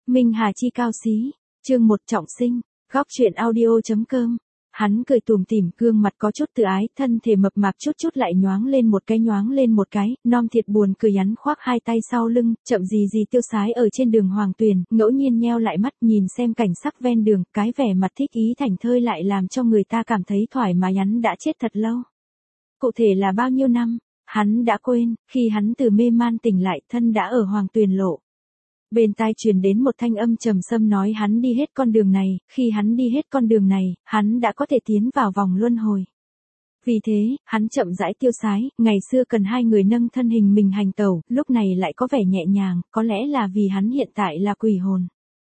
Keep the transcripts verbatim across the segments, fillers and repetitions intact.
Minh Hà chi cao xí, chương một trọng sinh, góc truyện audio.com. Hắn cười tủm tỉm, gương mặt có chút tự ái, thân thể mập mạp chút chút lại nhoáng lên một cái nhoáng lên một cái, non thiệt buồn cười hắn khoác hai tay sau lưng, chậm gì gì tiêu sái ở trên đường Hoàng Tuyền, ngẫu nhiên nheo lại mắt nhìn xem cảnh sắc ven đường, cái vẻ mặt thích ý thảnh thơi lại làm cho người ta cảm thấy thoải mái. Hắn đã chết thật lâu. Cụ thể là bao nhiêu năm, hắn đã quên, khi hắn từ mê man tỉnh lại, thân đã ở Hoàng Tuyền lộ. Bên tai truyền đến một thanh âm trầm sâm nói hắn đi hết con đường này, khi hắn đi hết con đường này, hắn đã có thể tiến vào vòng luân hồi. Vì thế, hắn chậm rãi tiêu sái, ngày xưa cần hai người nâng thân hình mình hành tẩu, lúc này lại có vẻ nhẹ nhàng, có lẽ là vì hắn hiện tại là quỷ hồn.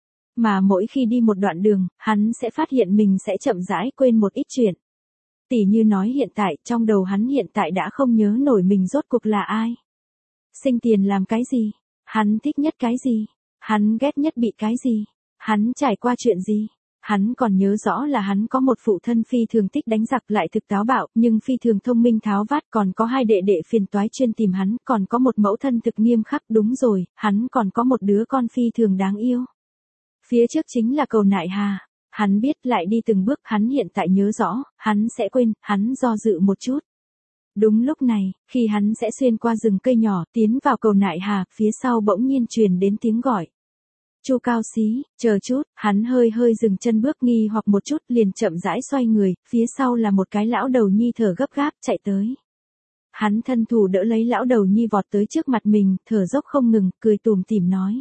Mà mỗi khi đi một đoạn đường, hắn sẽ phát hiện mình sẽ chậm rãi quên một ít chuyện. Tỉ như nói hiện tại, trong đầu hắn hiện tại đã không nhớ nổi mình rốt cuộc là ai. Sinh tiền làm cái gì? Hắn thích nhất cái gì? Hắn ghét nhất bị cái gì? Hắn trải qua chuyện gì? Hắn còn nhớ rõ là hắn có một phụ thân phi thường thích đánh giặc lại thực táo bạo, nhưng phi thường thông minh tháo vát, còn có hai đệ đệ phiền toái chuyên tìm hắn, còn có một mẫu thân thực nghiêm khắc, đúng rồi, hắn còn có một đứa con phi thường đáng yêu. Phía trước chính là cầu nại hà. Hắn biết lại đi từng bước, hắn hiện tại nhớ rõ, hắn sẽ quên, hắn do dự một chút. Đúng lúc này, khi hắn sẽ xuyên qua rừng cây nhỏ, tiến vào cầu nại hà, phía sau bỗng nhiên truyền đến tiếng gọi. Chu Cao Xí, chờ chút, hắn hơi hơi dừng chân bước nghi hoặc một chút, liền chậm rãi xoay người, phía sau là một cái lão đầu nhi thở gấp gáp, chạy tới. Hắn thân thủ đỡ lấy lão đầu nhi vọt tới trước mặt mình, thở dốc không ngừng, cười tủm tỉm nói.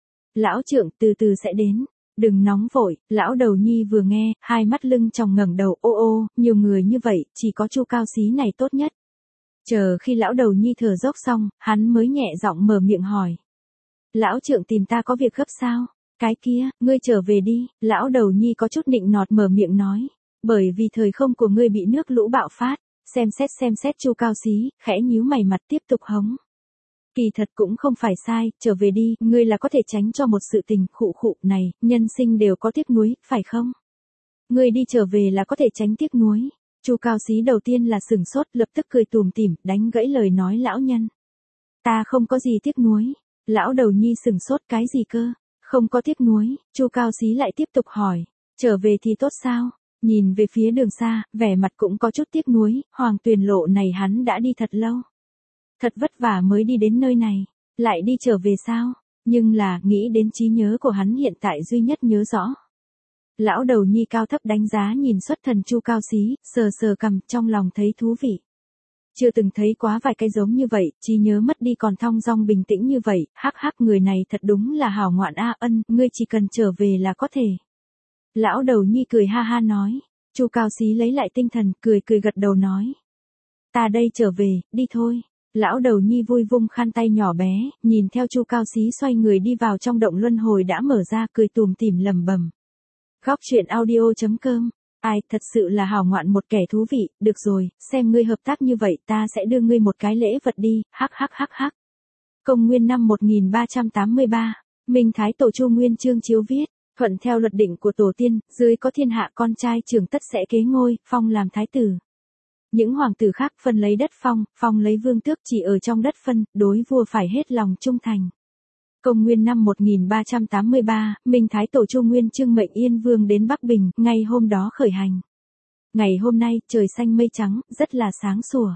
Lão trượng, từ từ sẽ đến. Đừng nóng vội, lão đầu nhi vừa nghe, hai mắt lưng tròng ngẩng đầu, ô ô, nhiều người như vậy, chỉ có Chu Cao Xí này tốt nhất. Chờ khi lão đầu nhi thở dốc xong, hắn mới nhẹ giọng mở miệng hỏi. Lão trượng tìm ta có việc gấp sao? Cái kia, ngươi trở về đi, lão đầu nhi có chút nịnh nọt mở miệng nói. Bởi vì thời không của ngươi bị nước lũ bạo phát, xem xét xem xét Chu Cao Xí, khẽ nhíu mày mặt tiếp tục hống. Kỳ thật cũng không phải sai, trở về đi, ngươi là có thể tránh cho một sự tình khụ khụ này, nhân sinh đều có tiếc nuối, phải không? Ngươi đi trở về là có thể tránh tiếc nuối. Chu Cao Xí đầu tiên là sửng sốt, lập tức cười tủm tỉm, đánh gãy lời nói lão nhân. Ta không có gì tiếc nuối. Lão đầu nhi sửng sốt, cái gì cơ? Không có tiếc nuối. Chu Cao Xí lại tiếp tục hỏi, trở về thì tốt sao? Nhìn về phía đường xa, vẻ mặt cũng có chút tiếc nuối, Hoàng Tuyền lộ này hắn đã đi thật lâu. Thật vất vả mới đi đến nơi này, lại đi trở về sao? Nhưng là, nghĩ đến trí nhớ của hắn hiện tại duy nhất nhớ rõ. Lão đầu nhi cao thấp đánh giá nhìn xuất thần Chu Cao Xí, sờ sờ cằm, trong lòng thấy thú vị. Chưa từng thấy quá vài cái giống như vậy, trí nhớ mất đi còn thong dong bình tĩnh như vậy, hắc hắc, người này thật đúng là hảo ngoạn a. Ân, ngươi chỉ cần trở về là có thể. Lão đầu nhi cười ha ha nói. Chu Cao Xí lấy lại tinh thần, cười cười gật đầu nói. Ta đây trở về, đi thôi. Lão đầu nhi vui vung khăn tay nhỏ bé, nhìn theo Chu Cao Xí xoay người đi vào trong động luân hồi đã mở ra, cười tủm tỉm lẩm bẩm. Góc truyện audio.com. Ai, thật sự là hào ngoạn một kẻ thú vị, được rồi, xem ngươi hợp tác như vậy ta sẽ đưa ngươi một cái lễ vật đi, hắc hắc hắc hắc. Công nguyên năm một nghìn ba trăm tám mươi ba, Minh Thái Tổ Chu Nguyên Chương chiếu viết, thuận theo luật định của tổ tiên, dưới có thiên hạ con trai trưởng tất sẽ kế ngôi, phong làm thái tử. Những hoàng tử khác phân lấy đất phong, phong lấy vương tước, chỉ ở trong đất phân, đối vua phải hết lòng trung thành. Công nguyên năm một nghìn ba trăm tám mươi ba, Minh Thái Tổ Chu Nguyên Chương mệnh Yên Vương đến Bắc Bình, ngày hôm đó khởi hành. Ngày hôm nay, trời xanh mây trắng, rất là sáng sủa.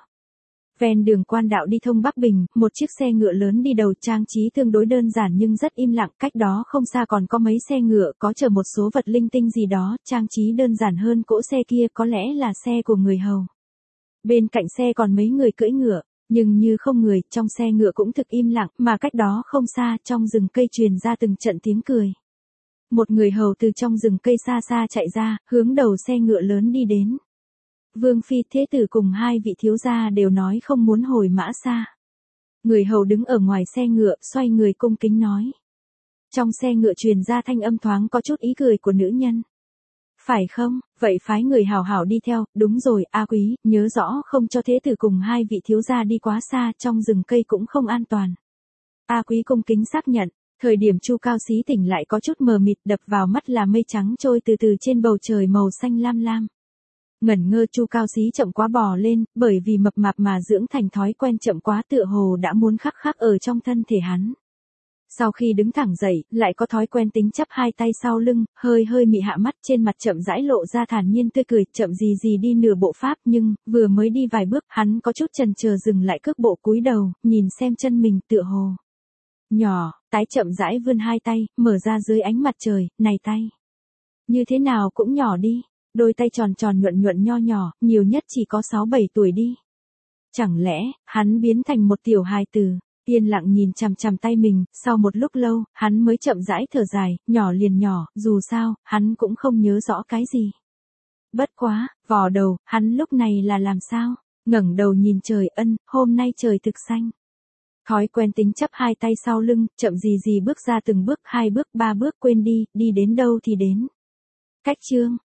Ven đường quan đạo đi thông Bắc Bình, một chiếc xe ngựa lớn đi đầu, trang trí tương đối đơn giản nhưng rất im lặng, cách đó không xa còn có mấy xe ngựa có chở một số vật linh tinh gì đó, trang trí đơn giản hơn cỗ xe kia, có lẽ là xe của người hầu. Bên cạnh xe còn mấy người cưỡi ngựa, nhưng như không người, trong xe ngựa cũng thực im lặng, mà cách đó không xa, trong rừng cây truyền ra từng trận tiếng cười. Một người hầu từ trong rừng cây xa xa chạy ra, hướng đầu xe ngựa lớn đi đến. Vương phi thế tử cùng hai vị thiếu gia đều nói không muốn hồi mã xa. Người hầu đứng ở ngoài xe ngựa, xoay người cung kính nói. Trong xe ngựa truyền ra thanh âm thoáng có chút ý cười của nữ nhân. Phải không, vậy phái người hảo hảo đi theo, đúng rồi, A Quý, nhớ rõ không cho thế tử cùng hai vị thiếu gia đi quá xa, trong rừng cây cũng không an toàn. A Quý cung kính xác nhận, thời điểm Chu Cao Xí tỉnh lại có chút mờ mịt, đập vào mắt là mây trắng trôi từ từ trên bầu trời màu xanh lam lam. Ngẩn ngơ Chu Cao Xí chậm quá bò lên, bởi vì mập mạp mà dưỡng thành thói quen chậm quá tựa hồ đã muốn khắc khắc ở trong thân thể hắn. Sau khi đứng thẳng dậy, lại có thói quen tính chắp hai tay sau lưng, hơi hơi mị hạ mắt, trên mặt chậm rãi lộ ra thản nhiên tươi cười, chậm gì gì đi nửa bộ pháp, nhưng vừa mới đi vài bước, hắn có chút chần chờ dừng lại cước bộ, cúi đầu, nhìn xem chân mình tựa hồ nhỏ, tái chậm rãi vươn hai tay, mở ra dưới ánh mặt trời, này tay như thế nào cũng nhỏ đi, đôi tay tròn tròn nhuận nhuận nho nhỏ, nhiều nhất chỉ có sáu bảy tuổi đi. Chẳng lẽ, hắn biến thành một tiểu hài tử? Yên lặng nhìn chằm chằm tay mình, sau một lúc lâu, hắn mới chậm rãi thở dài, nhỏ liền nhỏ, dù sao, hắn cũng không nhớ rõ cái gì. Bất quá, vò đầu, hắn lúc này là làm sao? Ngẩng đầu nhìn trời, ân, hôm nay trời thực xanh. Thói quen tính chắp hai tay sau lưng, chậm gì gì bước ra từng bước, hai bước, ba bước, quên đi, đi đến đâu thì đến. Cách chương